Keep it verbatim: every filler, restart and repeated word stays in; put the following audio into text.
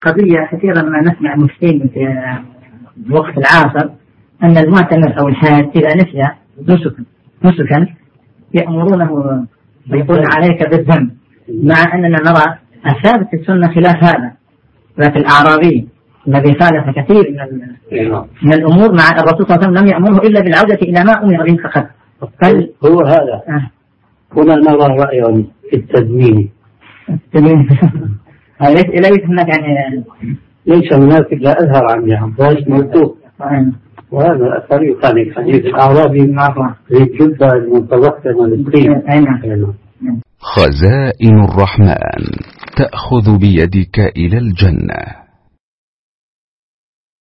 قضية كثيرا ما نسمع المفتين في الوقت العاصر أن المعتمر أو الحاج إذا نسي نسكا نسكا يأمرونه ويقول عليك بالذنب، مع أننا نرى الثابت في السنة خلاف هذا. لكن الأعرابي الذي خالف كثير من, من الأمور مع الرسول صلى الله عليه وسلم لم يأمره إلا بالعودة إلى ما أمر به فقط. هو هذا آه. هنا نرى رأيه في التدمين. التدمين ليس ليس هناك يعني ليس هناك إلا أظهر عنها وليس مكتوب. وهذا طريق ثاني حديث الأعرابي مع الجبة المتوقفة للطين. خزائن الرحمن تأخذ بيدك إلى الجنة.